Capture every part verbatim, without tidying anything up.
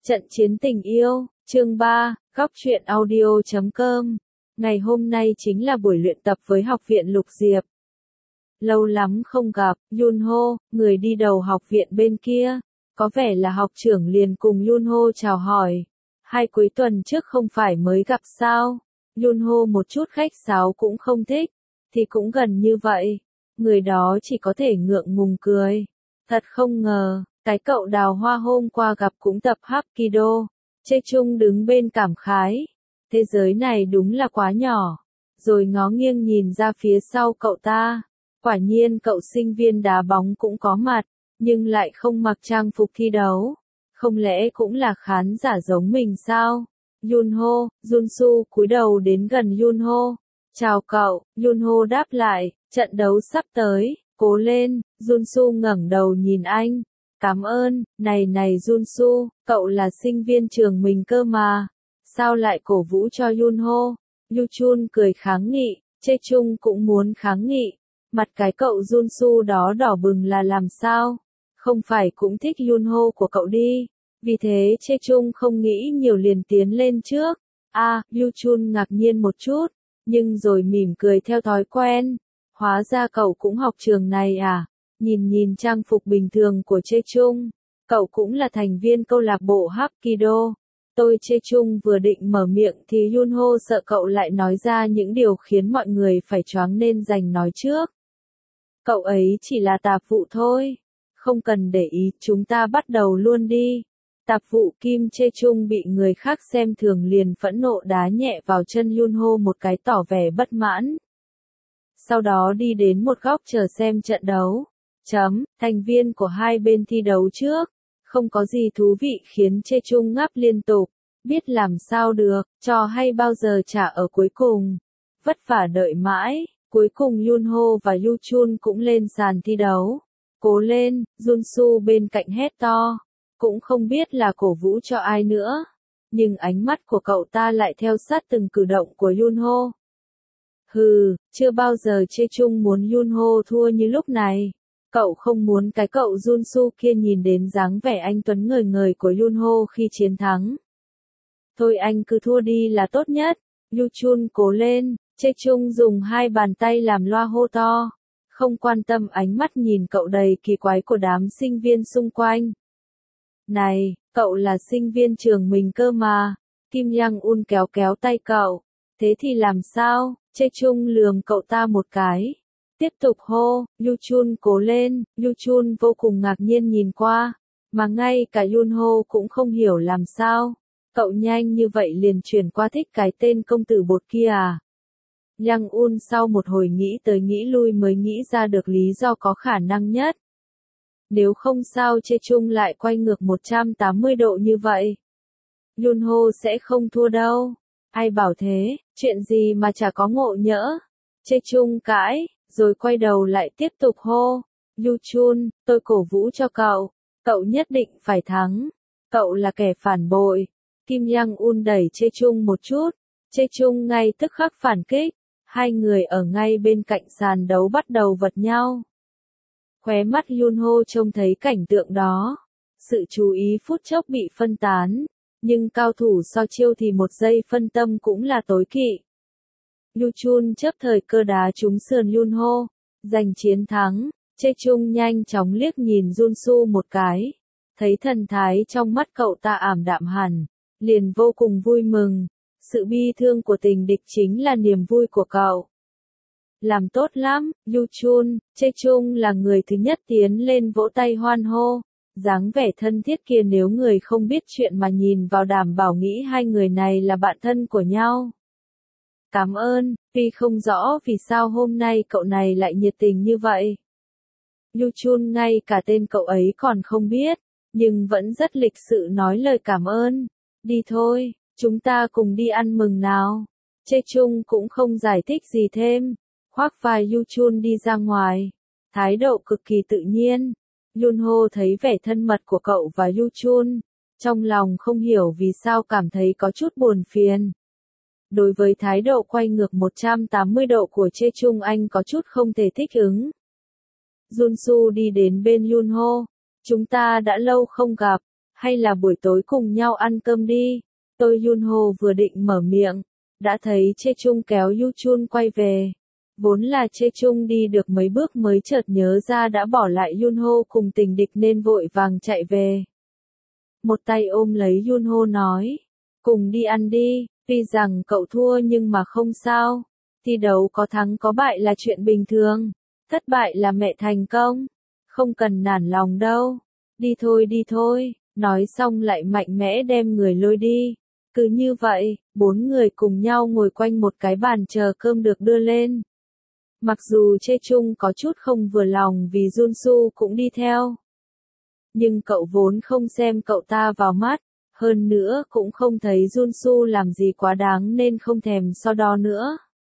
Trận chiến tình yêu, chương ba, góc truyện audio chấm com. Ngày hôm nay chính là buổi luyện tập với học viện Lục Diệp. Lâu lắm không gặp, Yunho, người đi đầu học viện bên kia. Có vẻ là học trưởng liền cùng Yunho chào hỏi. Hai cuối tuần trước không phải mới gặp sao? Yunho một chút khách sáo cũng không thích. Thì cũng gần như vậy. Người đó chỉ có thể ngượng ngùng cười. Thật không ngờ. Cái cậu đào hoa hôm qua gặp cũng tập Hapkido. Chê Chung đứng bên cảm khái. Thế giới này đúng là quá nhỏ. Rồi ngó nghiêng nhìn ra phía sau cậu ta. Quả nhiên cậu sinh viên đá bóng cũng có mặt. Nhưng lại không mặc trang phục thi đấu. Không lẽ cũng là khán giả giống mình sao? Yunho, Junsu cúi đầu đến gần Yunho. Chào cậu, Yunho đáp lại. Trận đấu sắp tới, cố lên. Junsu ngẩng đầu nhìn anh. Cảm ơn, này này Junsu, cậu là sinh viên trường mình cơ mà. Sao lại cổ vũ cho Yunho? Yuchun cười kháng nghị, Chê Chung cũng muốn kháng nghị. Mặt cái cậu Junsu đó đỏ bừng là làm sao? Không phải cũng thích Yunho của cậu đi. Vì thế Chê Chung không nghĩ nhiều liền tiến lên trước. À, Yuchun ngạc nhiên một chút, nhưng rồi mỉm cười theo thói quen. Hóa ra cậu cũng học trường này à? Nhìn nhìn trang phục bình thường của Chê Chung, cậu cũng là thành viên câu lạc bộ Hapkido. Tôi Chê Chung vừa định mở miệng thì Yunho sợ cậu lại nói ra những điều khiến mọi người phải choáng nên dành nói trước. Cậu ấy chỉ là tạp vụ thôi. Không cần để ý, chúng ta bắt đầu luôn đi. Tạp vụ Kim Chê Chung bị người khác xem thường liền phẫn nộ đá nhẹ vào chân Yunho một cái tỏ vẻ bất mãn. Sau đó đi đến một góc chờ xem trận đấu. Chấm, thành viên của hai bên thi đấu trước. Không có gì thú vị khiến Chê Chung ngáp liên tục. Biết làm sao được, trò hay bao giờ trả ở cuối cùng. Vất vả đợi mãi, cuối cùng Yunho và Yuchun cũng lên sàn thi đấu. Cố lên, Junsu bên cạnh hét to. Cũng không biết là cổ vũ cho ai nữa. Nhưng ánh mắt của cậu ta lại theo sát từng cử động của Yunho. Hừ, chưa bao giờ Chê Chung muốn Yunho thua như lúc này. Cậu không muốn cái cậu Junsu kia nhìn đến dáng vẻ anh tuấn ngời ngời của Yunho khi chiến thắng. Thôi anh cứ thua đi là tốt nhất. Yuchun cố lên, Chê Chung dùng hai bàn tay làm loa hô to. Không quan tâm ánh mắt nhìn cậu đầy kỳ quái của đám sinh viên xung quanh. Này, cậu là sinh viên trường mình cơ mà. Kim Yang-un kéo kéo tay cậu. Thế thì làm sao? Chê Chung lườm cậu ta một cái. Tiếp tục hô, Yuchun cố lên. Yuchun vô cùng ngạc nhiên nhìn qua. Mà ngay cả Yunho cũng không hiểu làm sao. Cậu nhanh như vậy liền chuyển qua thích cái tên công tử bột kia à? Yang Un sau một hồi nghĩ tới nghĩ lui mới nghĩ ra được lý do có khả năng nhất. Nếu không sao Chê Chung lại quay ngược một trăm tám mươi độ như vậy. Yunho sẽ không thua đâu. Ai bảo thế, chuyện gì mà chả có ngộ nhỡ. Chê Chung cãi, rồi quay đầu lại tiếp tục hô. Yuchun, tôi cổ vũ cho cậu. Cậu nhất định phải thắng. Cậu là kẻ phản bội. Kim Yang-un đẩy Chê Chung một chút. Chê Chung ngay tức khắc phản kích. Hai người ở ngay bên cạnh sàn đấu bắt đầu vật nhau. Khóe mắt Yunho trông thấy cảnh tượng đó. Sự chú ý phút chốc bị phân tán. Nhưng cao thủ so chiêu thì một giây phân tâm cũng là tối kỵ. Yuchun chấp thời cơ đá trúng sườn Yunho. Giành chiến thắng. Chê Chung nhanh chóng liếc nhìn Junsu một cái. Thấy thần thái trong mắt cậu ta ảm đạm hẳn. Liền vô cùng vui mừng. Sự bi thương của tình địch chính là niềm vui của cậu. Làm tốt lắm, Yuchun. Chê Chung là người thứ nhất tiến lên vỗ tay hoan hô. Dáng vẻ thân thiết kia nếu người không biết chuyện mà nhìn vào đảm bảo nghĩ hai người này là bạn thân của nhau. Cảm ơn, tuy không rõ vì sao hôm nay cậu này lại nhiệt tình như vậy. Yuchun ngay cả tên cậu ấy còn không biết, nhưng vẫn rất lịch sự nói lời cảm ơn. Đi thôi, chúng ta cùng đi ăn mừng nào. Chê Chung cũng không giải thích gì thêm. Khoác vai Yuchun đi ra ngoài. Thái độ cực kỳ tự nhiên. Yunho thấy vẻ thân mật của cậu và Yuchun. Trong lòng không hiểu vì sao cảm thấy có chút buồn phiền. Đối với thái độ quay ngược một trăm tám mươi độ của Chê Chung anh có chút không thể thích ứng. Junsu đi đến bên Yunho. Chúng ta đã lâu không gặp. hay là buổi tối cùng nhau ăn cơm đi. Tôi Yunho vừa định mở miệng, đã thấy Chê Chung kéo Yu Chun quay về. Vốn là Chê Chung đi được mấy bước mới chợt nhớ ra đã bỏ lại Yunho cùng tình địch nên vội vàng chạy về. Một tay ôm lấy Yunho nói, cùng đi ăn đi, tuy rằng cậu thua nhưng mà không sao. Thi đấu có thắng có bại là chuyện bình thường, thất bại là mẹ thành công, không cần nản lòng đâu. Đi thôi đi thôi, nói xong lại mạnh mẽ đem người lôi đi. Cứ như vậy, bốn người cùng nhau ngồi quanh một cái bàn chờ cơm được đưa lên. Mặc dù Chê Chung có chút không vừa lòng vì Junsu cũng đi theo. Nhưng cậu vốn không xem cậu ta vào mắt, hơn nữa cũng không thấy Junsu làm gì quá đáng nên không thèm so đo nữa.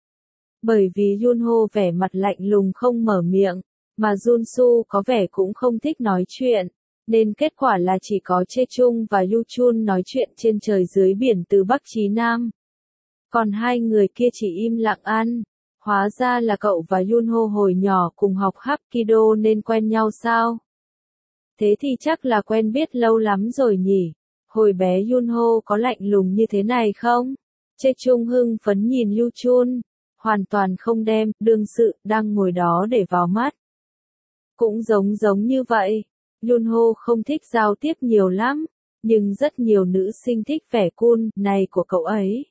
Bởi vì Yunho vẻ mặt lạnh lùng không mở miệng, mà Junsu có vẻ cũng không thích nói chuyện, nên kết quả là chỉ có Chê Chung và Yu Chun nói chuyện trên trời dưới biển từ Bắc chí Nam. Còn hai người kia chỉ im lặng ăn. Hóa ra là cậu và Yunho hồi nhỏ cùng học Hapkido nên quen nhau sao? Thế thì chắc là quen biết lâu lắm rồi nhỉ? Hồi bé Yunho có lạnh lùng như thế này không? Chê Chung hưng phấn nhìn Yu Chun, hoàn toàn không đem đương sự đang ngồi đó để vào mắt. Cũng giống giống như vậy, Yunho không thích giao tiếp nhiều lắm, nhưng rất nhiều nữ sinh thích vẻ cool này của cậu ấy.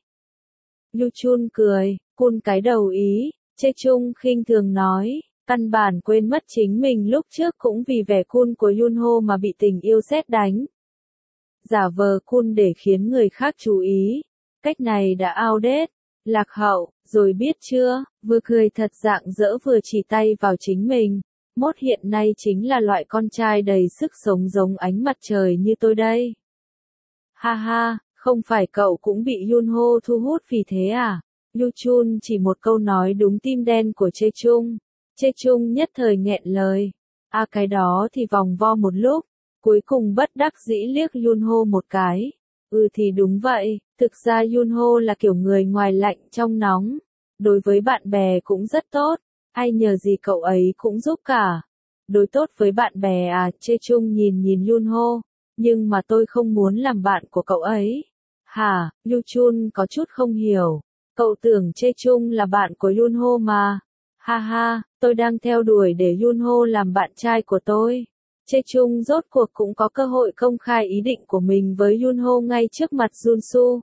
Yu Chun cười, cool cái đầu ý, Chê Chung khinh thường nói, căn bản quên mất chính mình lúc trước cũng vì vẻ cool của Yunho mà bị tình yêu sét đánh. Giả vờ cool để khiến người khác chú ý, cách này đã outdated, lạc hậu, rồi biết chưa, vừa cười thật rạng rỡ vừa chỉ tay vào chính mình. Mốt hiện nay chính là loại con trai đầy sức sống giống ánh mặt trời như tôi đây. Ha ha, không phải cậu cũng bị Yunho thu hút vì thế à? Yu Chun chỉ một câu nói đúng tim đen của Chê Chung. Chê Chung nhất thời nghẹn lời. À cái đó thì vòng vo một lúc, cuối cùng bất đắc dĩ liếc Yunho một cái. Ừ thì đúng vậy, thực ra Yunho là kiểu người ngoài lạnh trong nóng. Đối với bạn bè cũng rất tốt, ai nhờ gì cậu ấy cũng giúp cả. Đối tốt với bạn bè à? Chê Chung nhìn nhìn Yunho, nhưng mà tôi không muốn làm bạn của cậu ấy. Hả? Yu Chun có chút không hiểu. Cậu tưởng Chê Chung là bạn của Yunho mà. Ha ha, tôi đang theo đuổi để Yunho làm bạn trai của tôi. Chê Chung rốt cuộc cũng có cơ hội công khai ý định của mình với Yunho ngay trước mặt Junsu.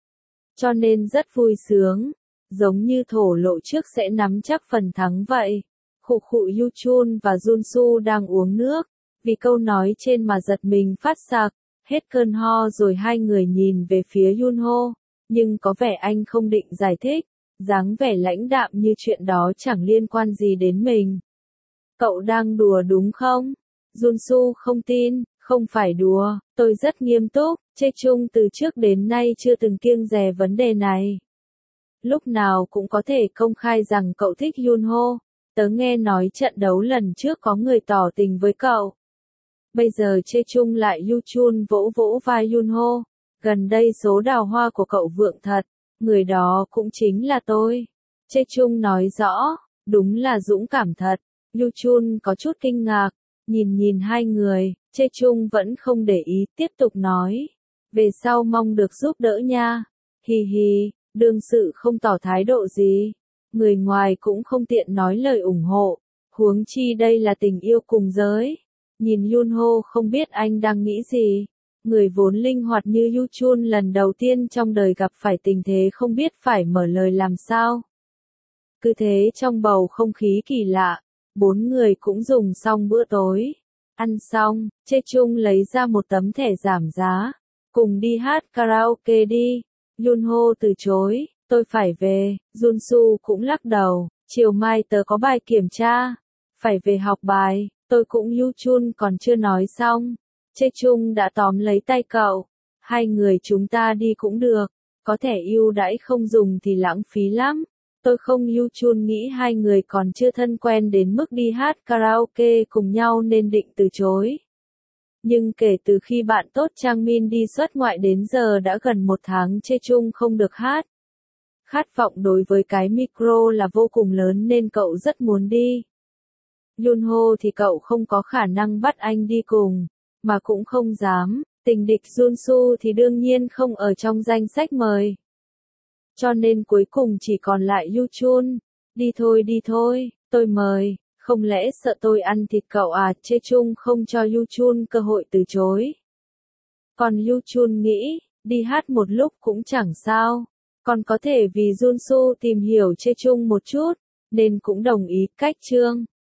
Cho nên rất vui sướng, giống như thổ lộ trước sẽ nắm chắc phần thắng vậy. Khụ khụ Yu Chun và Junsu đang uống nước, vì câu nói trên mà giật mình phát sặc, hết cơn ho rồi hai người nhìn về phía Yunho, nhưng có vẻ anh không định giải thích, dáng vẻ lãnh đạm như chuyện đó chẳng liên quan gì đến mình. Cậu đang đùa đúng không? Junsu không tin, không phải đùa, tôi rất nghiêm túc, Chê Chung từ trước đến nay chưa từng kiêng dè vấn đề này. Lúc nào cũng có thể công khai rằng cậu thích Yunho, tớ nghe nói trận đấu lần trước có người tỏ tình với cậu. Bây giờ Chê Chung lại Yu Chun vỗ vỗ vai Yunho, gần đây số đào hoa của cậu vượng thật, người đó cũng chính là tôi. Chê Chung nói rõ, đúng là dũng cảm thật. Yu Chun có chút kinh ngạc, nhìn nhìn hai người, Chê Chung vẫn không để ý, tiếp tục nói. Về sau mong được giúp đỡ nha. Hi hi, đương sự không tỏ thái độ gì. Người ngoài cũng không tiện nói lời ủng hộ, huống chi đây là tình yêu cùng giới. Nhìn Yunho không biết anh đang nghĩ gì. Người vốn linh hoạt như Yu Chun lần đầu tiên trong đời gặp phải tình thế không biết phải mở lời làm sao. Cứ thế trong bầu không khí kỳ lạ, bốn người cũng dùng xong bữa tối. Ăn xong, Chê Chung lấy ra một tấm thẻ giảm giá. Cùng đi hát karaoke đi. Yunho từ chối, tôi phải về. Junsu cũng lắc đầu, chiều mai tớ có bài kiểm tra. Phải về học bài, tôi cũng Yu Chun còn chưa nói xong. Chê Chung đã tóm lấy tay cậu. Hai người chúng ta đi cũng được, có thẻ ưu đãi không dùng thì lãng phí lắm. Tôi không Yu Chun nghĩ hai người còn chưa thân quen đến mức đi hát karaoke cùng nhau nên định từ chối. Nhưng kể từ khi bạn tốt Trang Min đi xuất ngoại đến giờ đã gần một tháng Chê Chung không được hát. Khát vọng đối với cái micro là vô cùng lớn nên cậu rất muốn đi. Yunho thì cậu không có khả năng bắt anh đi cùng, mà cũng không dám, Tình địch Junsu thì đương nhiên không ở trong danh sách mời. Cho nên cuối cùng chỉ còn lại Yuchun. Đi thôi đi thôi, tôi mời, không lẽ sợ tôi ăn thịt cậu à? Chejung không cho Yuchun cơ hội từ chối. Còn Yuchun nghĩ, đi hát một lúc cũng chẳng sao. Còn có thể vì Junsu tìm hiểu Chejung một chút, nên cũng đồng ý. Cách chương